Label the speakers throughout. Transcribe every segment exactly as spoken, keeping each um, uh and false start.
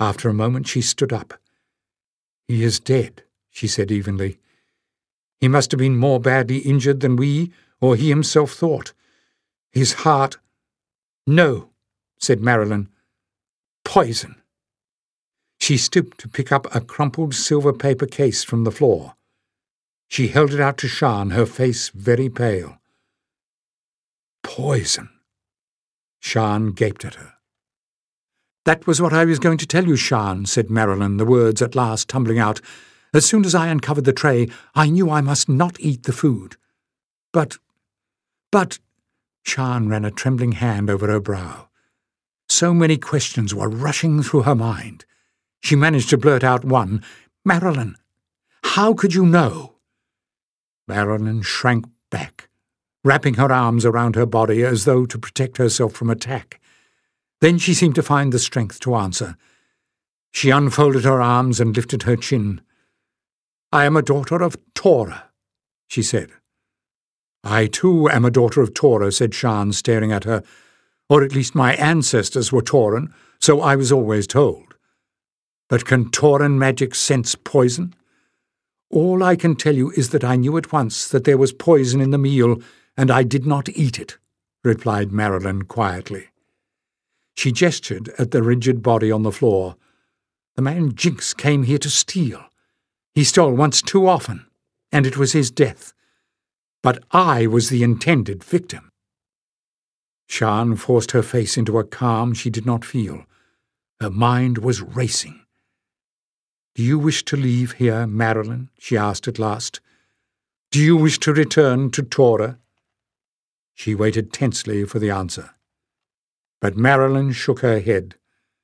Speaker 1: After a moment she stood up. "He is dead," she said evenly. "He must have been more badly injured than we or he himself thought. His heart—" "No," said Marilyn. "Poison." She stooped to pick up a crumpled silver paper case from the floor. She held it out to Sian, her face very pale. "Poison." Sian gaped at her. "That was what I was going to tell you, Sian," said Marilyn, the words at last tumbling out. "As soon as I uncovered the tray, I knew I must not eat the food. But, but—" Sian ran a trembling hand over her brow. So many questions were rushing through her mind. She managed to blurt out one. "Marilyn, how could you know?" Marilyn shrank back, wrapping her arms around her body as though to protect herself from attack. Then she seemed to find the strength to answer. She unfolded her arms and lifted her chin. "I am a daughter of Tora," she said. "I too am a daughter of Tora," said Sian, staring at her. "Or at least my ancestors were Tauran, so I was always told. But can Tauran magic sense poison? All I can tell you is that I knew at once that there was poison in the meal, and I did not eat it," replied Marilyn quietly. She gestured at the rigid body on the floor. "The man Jinx came here to steal. He stole once too often, and it was his death. But I was the intended victim." Sian forced her face into a calm she did not feel. Her mind was racing. "Do you wish to leave here, Marilyn?" she asked at last. "Do you wish to return to Tora?" She waited tensely for the answer. But Marilyn shook her head.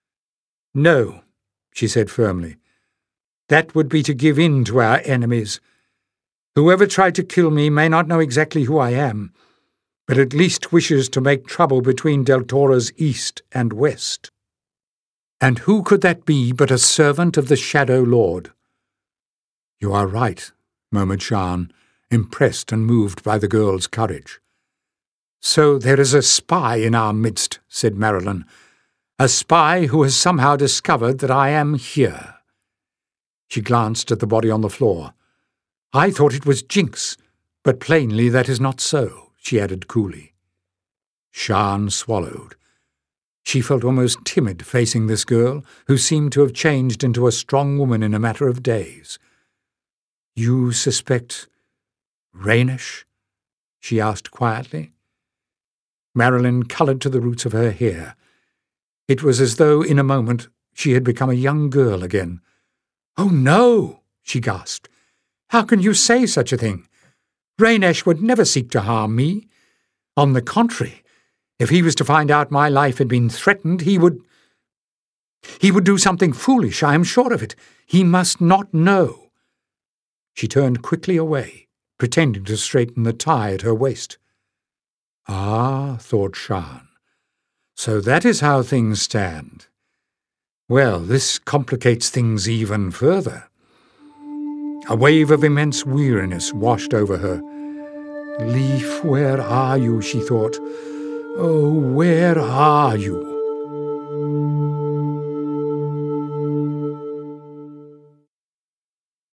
Speaker 1: "No," she said firmly. "That would be to give in to our enemies. Whoever tried to kill me may not know exactly who I am, but at least wishes to make trouble between Deltora's east and west. And who could that be but a servant of the Shadow Lord?" "You are right," murmured Sian, impressed and moved by the girl's courage. "So there is a spy in our midst," said Marilyn. "A spy who has somehow discovered that I am here." She glanced at the body on the floor. "I thought it was Jinx, but plainly that is not so," she added coolly. Sian swallowed. She felt almost timid facing this girl, who seemed to have changed into a strong woman in a matter of days. "You suspect Raynish?" she asked quietly. Marilyn coloured to the roots of her hair. It was as though, in a moment, she had become a young girl again. "Oh, no!" she gasped. "How can you say such a thing? Raynish would never seek to harm me. On the contrary, if he was to find out my life had been threatened, he would... He would do something foolish, I am sure of it. He must not know." She turned quickly away, pretending to straighten the tie at her waist. "Ah," thought Sian, "so that is how things stand. Well, this complicates things even further." A wave of immense weariness washed over her. "Leaf, where are you?" she thought. "Oh, where are you?"